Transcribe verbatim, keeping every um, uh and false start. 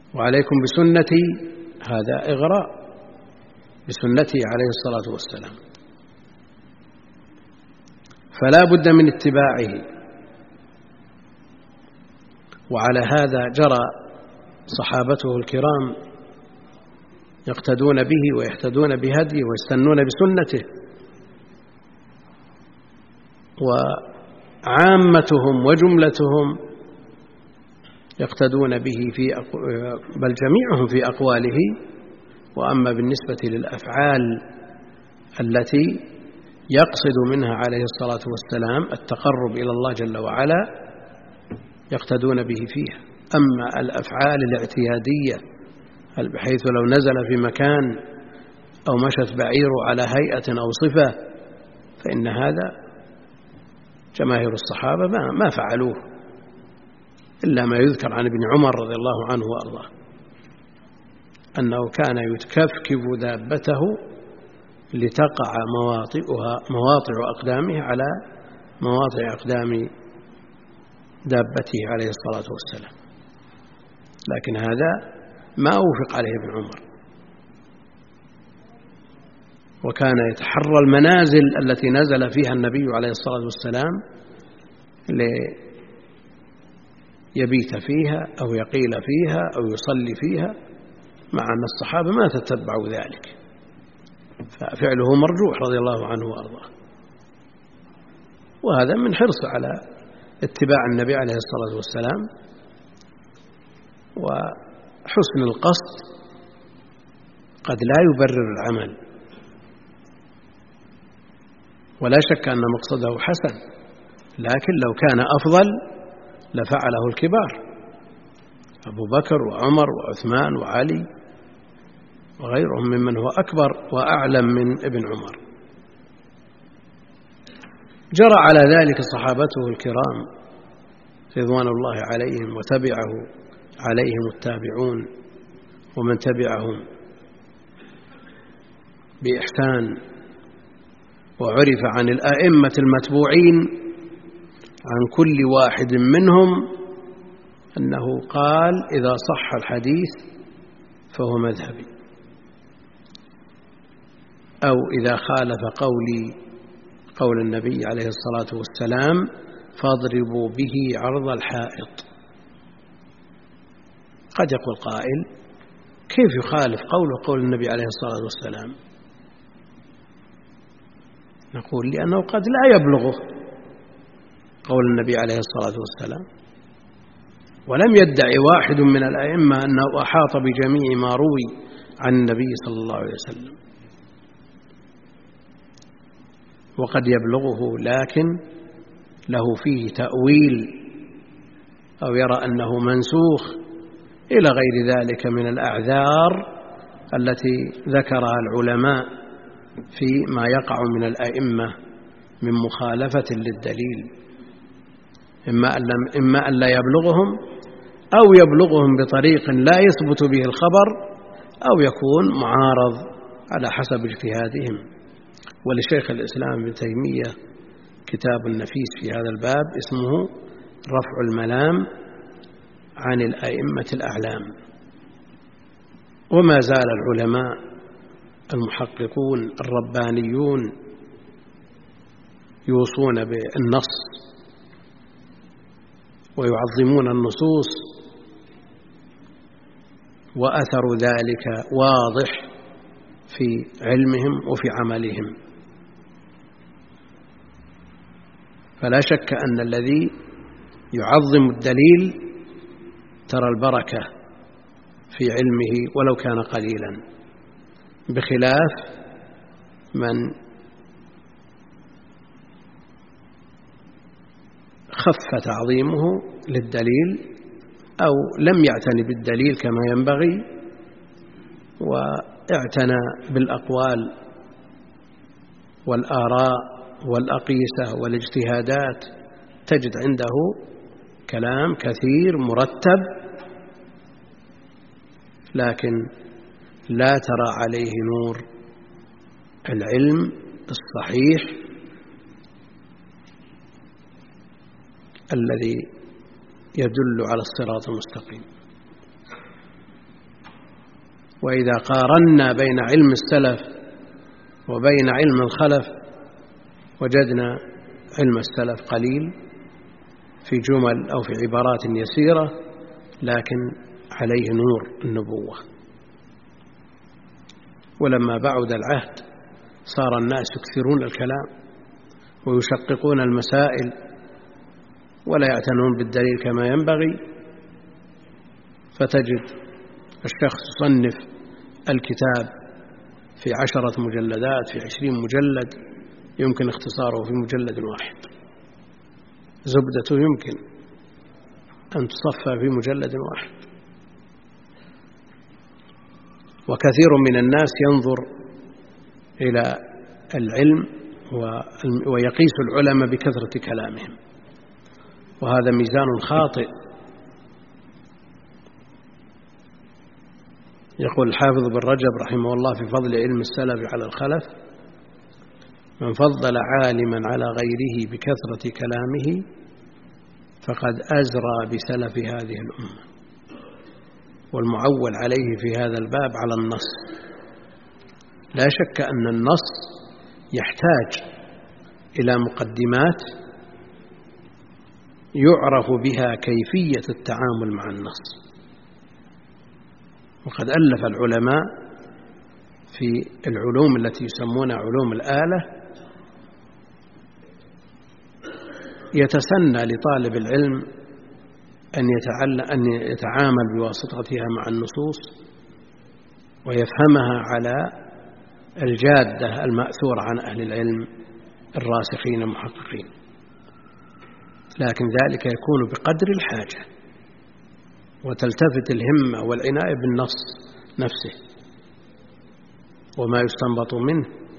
وعليكم بسنتي، هذا إغراء بسنته عليه الصلاة والسلام، فلا بد من اتباعه. وعلى هذا جرى صحابته الكرام يقتدون به ويهتدون بهديه ويستنون بسنته، وعامتهم وجملتهم يقتدون به في أقو... بل جميعهم في أقواله. وأما بالنسبة للأفعال التي يقصد منها عليه الصلاة والسلام التقرب إلى الله جل وعلا يقتدون به فيها. أما الأفعال الاعتيادية بحيث لو نزل في مكان أو مشت بعيره على هيئة أو صفة فإن هذا جماهير الصحابة ما فعلوه، إلا ما يذكر عن ابن عمر رضي الله عنه وأرضاه أنه كان يتكفكف دابته لتقع مواطئها مواطع أقدامه على مواطع أقدام دابته عليه الصلاة والسلام، لكن هذا ما أوفق عليه ابن عمر. وكان يتحرى المنازل التي نزل فيها النبي عليه الصلاة والسلام ليبيت فيها أو يقيل فيها أو يصلي فيها، مع أن الصحابة ما تتبعوا ذلك، ففعله مرجوح رضي الله عنه وأرضاه. وهذا من حرص على اتباع النبي عليه الصلاة والسلام وحسن القصد قد لا يبرر العمل، ولا شك أن مقصده حسن، لكن لو كان أفضل لفعله الكبار أبو بكر وعمر وعثمان وعلي وغيرهم ممن هو أكبر وأعلم من ابن عمر. جرى على ذلك صحابته الكرام رضوان الله عليهم، وتبعه عليهم التابعون ومن تبعهم بإحسان. وعرف عن الأئمة المتبوعين عن كل واحد منهم أنه قال إذا صح الحديث فهو مذهبي، أو إذا خالف قولي قول النبي عليه الصلاة والسلام فاضربوا به عرض الحائط. قد يقول قائل كيف يخالف قوله قول النبي عليه الصلاة والسلام؟ نقول لأنه قد لا يبلغه قول النبي عليه الصلاة والسلام، ولم يدعي واحد من الأئمة أنه أحاط بجميع ما روي عن النبي صلى الله عليه وسلم، وقد يبلغه لكن له فيه تأويل أو يرى أنه منسوخ إلى غير ذلك من الأعذار التي ذكرها العلماء فيما يقع من الأئمة من مخالفة للدليل، إما أن لا يبلغهم أو يبلغهم بطريق لا يثبت به الخبر أو يكون معارض على حسب اجتهادهم. ولشيخ الإسلام ابن تيمية كتاب نفيس في هذا الباب اسمه رفع الملام عن الأئمة الأعلام. وما زال العلماء المحققون الربانيون يوصون بالنص ويعظمون النصوص، وأثر ذلك واضح في علمهم وفي عملهم. فلا شك أن الذي يعظم الدليل ترى البركة في علمه ولو كان قليلا، بخلاف من خف تعظيمه للدليل أو لم يعتني بالدليل كما ينبغي واعتنى بالأقوال والآراء والأقيسة والاجتهادات، تجد عنده كلام كثير مرتب لكن لا ترى عليه نور العلم الصحيح الذي يدل على الصراط المستقيم. وإذا قارنا بين علم السلف وبين علم الخلف وجدنا علم السلف قليل في جمل أو في عبارات يسيرة، لكن عليه نور النبوة. ولما بعد العهد صار الناس يكثرون الكلام ويشققون المسائل ولا يعتنون بالدليل كما ينبغي، فتجد الشخص يصنف الكتاب في عشرة مجلدات، في عشرين مجلد، يمكن اختصاره في مجلد واحد، زبدته يمكن أن تصفى في مجلد واحد. وكثير من الناس ينظر إلى العلم ويقيس العلماء بكثرة كلامهم، وهذا ميزان خاطئ. يقول الحافظ بن رجب رحمه الله في فضل علم السلف على الخلف: من فضل عالما على غيره بكثرة كلامه فقد أزرى بسلف هذه الأمة. والمعول عليه في هذا الباب على النص. لا شك أن النص يحتاج إلى مقدمات يعرف بها كيفية التعامل مع النص. وقد ألف العلماء في العلوم التي يسمونها علوم الآلة يتسنى لطالب العلم أن يتعلم أن يتعامل بواسطتها مع النصوص ويفهمها على الجادة المأثورة عن أهل العلم الراسخين المحققين، لكن ذلك يكون بقدر الحاجة، وتلتفت الهمة والعناية بالنص نفسه وما يستنبط منه